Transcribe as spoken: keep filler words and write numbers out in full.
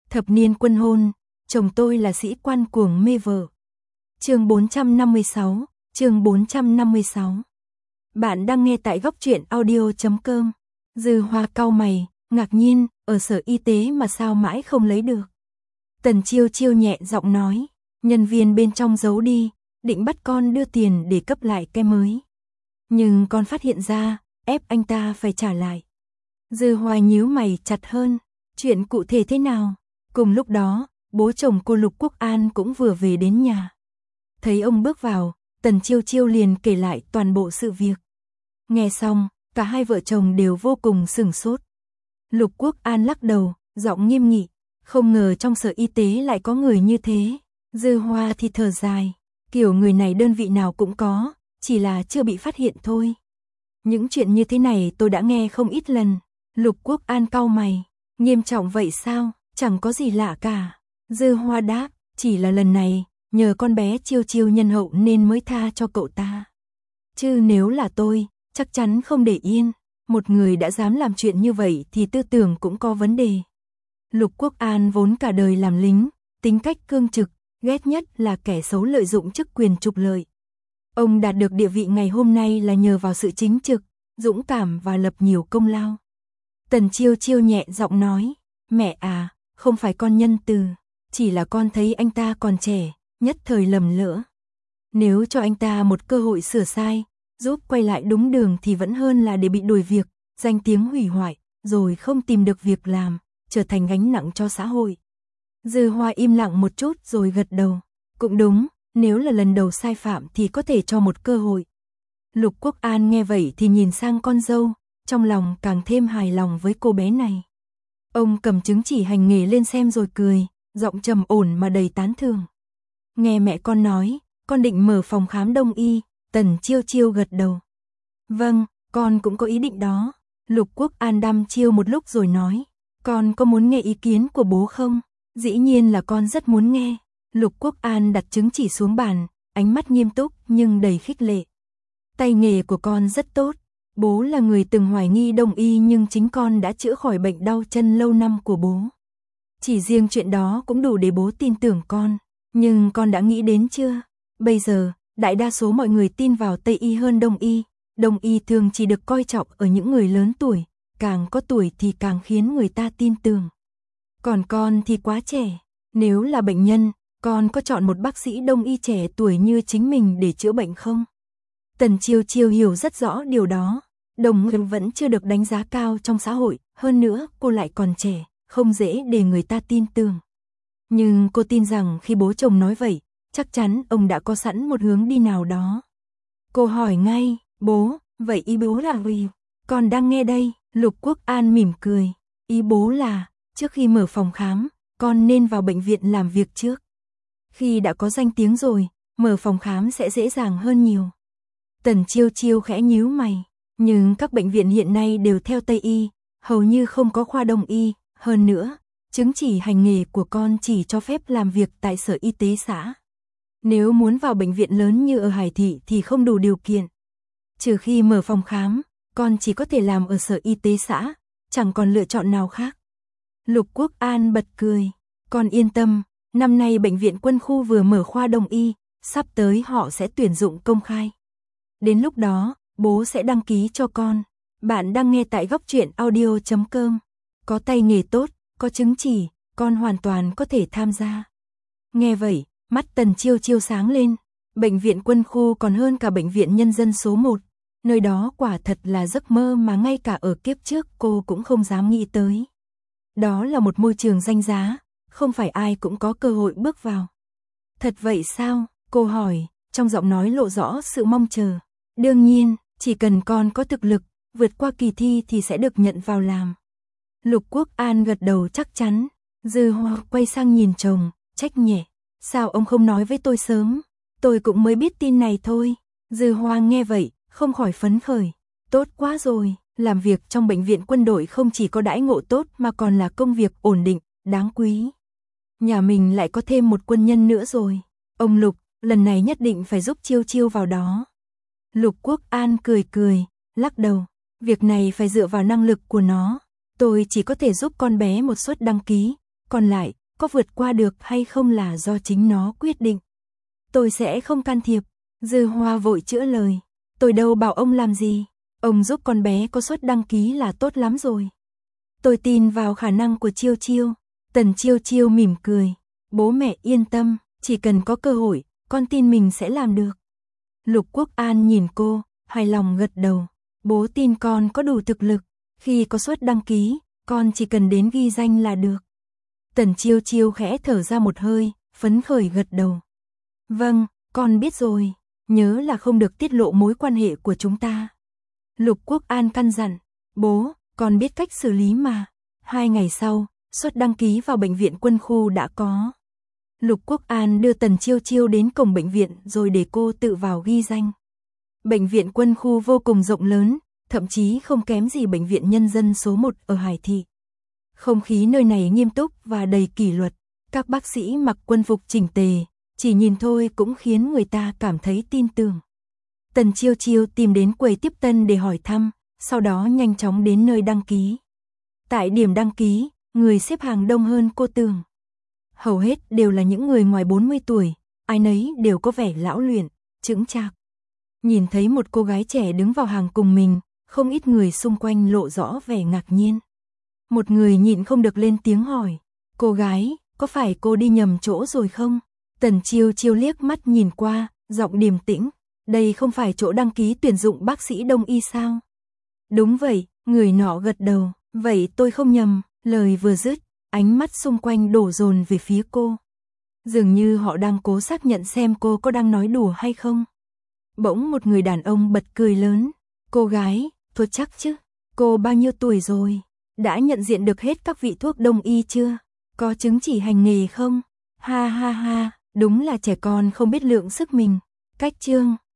Thập niên quân hôn, chồng tôi là sĩ quan cuồng mê vợ. Chương bốn trăm năm mươi sáu, chương bốn trăm năm mươi sáu. Bạn đang nghe tại góc truyện audio chấm com. Dư Hoa cau mày, ngạc nhiên, ở sở y tế mà sao mãi không lấy được. Tần Chiêu Chiêu nhẹ giọng nói, nhân viên bên trong giấu đi, định bắt con đưa tiền để cấp lại cái mới. Nhưng con phát hiện ra, ép anh ta phải trả lại. Dư Hoa nhíu mày chặt hơn, chuyện cụ thể thế nào? Cùng lúc đó, bố chồng cô Lục Quốc An cũng vừa về đến nhà. Thấy ông bước vào, Tần Chiêu Chiêu liền kể lại toàn bộ sự việc. Nghe xong, cả hai vợ chồng đều vô cùng sửng sốt. Lục Quốc An lắc đầu, giọng nghiêm nghị, không ngờ trong sở y tế lại có người như thế. Dư Hoa thì thở dài, kiểu người này đơn vị nào cũng có, chỉ là chưa bị phát hiện thôi. Những chuyện như thế này tôi đã nghe không ít lần. Lục Quốc An cau mày, nghiêm trọng vậy sao? Chẳng có gì lạ cả. Dư Hoa đáp, chỉ là lần này, nhờ con bé Chiêu Chiêu nhân hậu nên mới tha cho cậu ta. Chứ nếu là tôi, chắc chắn không để yên. Một người đã dám làm chuyện như vậy thì tư tưởng cũng có vấn đề. Lục Quốc An vốn cả đời làm lính, tính cách cương trực, ghét nhất là kẻ xấu lợi dụng chức quyền trục lợi. Ông đạt được địa vị ngày hôm nay là nhờ vào sự chính trực, dũng cảm và lập nhiều công lao. Tần Chiêu Chiêu nhẹ giọng nói, mẹ à, không phải con nhân từ, chỉ là con thấy anh ta còn trẻ, nhất thời lầm lỡ. Nếu cho anh ta một cơ hội sửa sai, giúp quay lại đúng đường thì vẫn hơn là để bị đuổi việc, danh tiếng hủy hoại, rồi không tìm được việc làm, trở thành gánh nặng cho xã hội. Dư Hoa im lặng một chút rồi gật đầu, cũng đúng, nếu là lần đầu sai phạm thì có thể cho một cơ hội. Lục Quốc An nghe vậy thì nhìn sang con dâu, trong lòng càng thêm hài lòng với cô bé này. Ông cầm chứng chỉ hành nghề lên xem rồi cười, giọng trầm ổn mà đầy tán thưởng. Nghe mẹ con nói, con định mở phòng khám đông y. Tần Chiêu Chiêu gật đầu. Vâng, con cũng có ý định đó. Lục Quốc An đăm chiêu một lúc rồi nói, con có muốn nghe ý kiến của bố không? Dĩ nhiên là con rất muốn nghe. Lục Quốc An đặt chứng chỉ xuống bàn, ánh mắt nghiêm túc nhưng đầy khích lệ. Tay nghề của con rất tốt. Bố là người từng hoài nghi đông y nhưng chính con đã chữa khỏi bệnh đau chân lâu năm của bố. Chỉ riêng chuyện đó cũng đủ để bố tin tưởng con. Nhưng con đã nghĩ đến chưa? Bây giờ, đại đa số mọi người tin vào Tây y hơn Đông y. Đông y thường chỉ được coi trọng ở những người lớn tuổi, càng có tuổi thì càng khiến người ta tin tưởng. Còn con thì quá trẻ. Nếu là bệnh nhân, con có chọn một bác sĩ Đông y trẻ tuổi như chính mình để chữa bệnh không? Tần Chiêu Chiêu hiểu rất rõ điều đó. Đồng y vẫn chưa được đánh giá cao trong xã hội, hơn nữa cô lại còn trẻ, không dễ để người ta tin tưởng. Nhưng cô tin rằng khi bố chồng nói vậy, chắc chắn ông đã có sẵn một hướng đi nào đó. Cô hỏi ngay, bố, vậy ý bố là gì? Con đang nghe đây. Lục Quốc An mỉm cười. Ý bố là, trước khi mở phòng khám, con nên vào bệnh viện làm việc trước. Khi đã có danh tiếng rồi, mở phòng khám sẽ dễ dàng hơn nhiều. Tần Chiêu Chiêu khẽ nhíu mày. Nhưng các bệnh viện hiện nay đều theo Tây y, hầu như không có khoa Đông y. Hơn nữa, chứng chỉ hành nghề của con chỉ cho phép làm việc tại sở y tế xã. Nếu muốn vào bệnh viện lớn như ở Hải Thị thì không đủ điều kiện. Trừ khi mở phòng khám, con chỉ có thể làm ở sở y tế xã, chẳng còn lựa chọn nào khác. Lục Quốc An bật cười. Con yên tâm, năm nay bệnh viện quân khu vừa mở khoa Đông y, sắp tới họ sẽ tuyển dụng công khai. Đến lúc đó, bố sẽ đăng ký cho con. Bạn đang nghe tại góc truyện audio chấm com. Có tay nghề tốt, có chứng chỉ, con hoàn toàn có thể tham gia. Nghe vậy, mắt Tần Chiêu Chiêu sáng lên. Bệnh viện quân khu còn hơn cả bệnh viện nhân dân số một. Nơi đó quả thật là giấc mơ mà ngay cả ở kiếp trước cô cũng không dám nghĩ tới. Đó là một môi trường danh giá, không phải ai cũng có cơ hội bước vào. Thật vậy sao? Cô hỏi, trong giọng nói lộ rõ sự mong chờ. Đương nhiên, chỉ cần con có thực lực, vượt qua kỳ thi thì sẽ được nhận vào làm. Lục Quốc An gật đầu chắc chắn. Dư Hoa quay sang nhìn chồng, trách nhẹ. Sao ông không nói với tôi sớm? Tôi cũng mới biết tin này thôi. Dư Hoa nghe vậy, không khỏi phấn khởi. Tốt quá rồi, làm việc trong bệnh viện quân đội không chỉ có đãi ngộ tốt mà còn là công việc ổn định, đáng quý. Nhà mình lại có thêm một quân nhân nữa rồi. Ông Lục, lần này nhất định phải giúp Chiêu Chiêu vào đó. Lục Quốc An cười cười, lắc đầu. Việc này phải dựa vào năng lực của nó. Tôi chỉ có thể giúp con bé một suất đăng ký, còn lại, có vượt qua được hay không là do chính nó quyết định. Tôi sẽ không can thiệp. Dư Hoa vội chữa lời. Tôi đâu bảo ông làm gì. Ông giúp con bé có suất đăng ký là tốt lắm rồi. Tôi tin vào khả năng của Chiêu Chiêu. Tần Chiêu Chiêu mỉm cười. Bố mẹ yên tâm, chỉ cần có cơ hội, con tin mình sẽ làm được. Lục Quốc An nhìn cô, hài lòng gật đầu. Bố tin con có đủ thực lực. Khi có suất đăng ký, con chỉ cần đến ghi danh là được. Tần Chiêu Chiêu khẽ thở ra một hơi, phấn khởi gật đầu. Vâng, con biết rồi. Nhớ là không được tiết lộ mối quan hệ của chúng ta. Lục Quốc An căn dặn. Bố, con biết cách xử lý mà. Hai ngày sau, suất đăng ký vào bệnh viện quân khu đã có. Lục Quốc An đưa Tần Chiêu Chiêu đến cổng bệnh viện rồi để cô tự vào ghi danh. Bệnh viện quân khu vô cùng rộng lớn, thậm chí không kém gì bệnh viện nhân dân số một ở Hải Thị. Không khí nơi này nghiêm túc và đầy kỷ luật, các bác sĩ mặc quân phục chỉnh tề, chỉ nhìn thôi cũng khiến người ta cảm thấy tin tưởng. Tần Chiêu Chiêu tìm đến quầy tiếp tân để hỏi thăm, sau đó nhanh chóng đến nơi đăng ký. Tại điểm đăng ký, người xếp hàng đông hơn cô tưởng. Hầu hết đều là những người ngoài bốn mươi tuổi, ai nấy đều có vẻ lão luyện, chững chạc. Nhìn thấy một cô gái trẻ đứng vào hàng cùng mình, không ít người xung quanh lộ rõ vẻ ngạc nhiên. Một người nhịn không được lên tiếng hỏi, cô gái, có phải cô đi nhầm chỗ rồi không? Tần Chiêu Chiêu liếc mắt nhìn qua, giọng điềm tĩnh, đây không phải chỗ đăng ký tuyển dụng bác sĩ đông y sao? Đúng vậy, người nọ gật đầu, vậy tôi không nhầm, lời vừa dứt, ánh mắt xung quanh đổ dồn về phía cô. Dường như họ đang cố xác nhận xem cô có đang nói đùa hay không. Bỗng một người đàn ông bật cười lớn, cô gái, thôi chắc chứ, cô bao nhiêu tuổi rồi? Đã nhận diện được hết các vị thuốc đông y chưa? Có chứng chỉ hành nghề không? Ha ha ha, đúng là trẻ con không biết lượng sức mình. Cách chương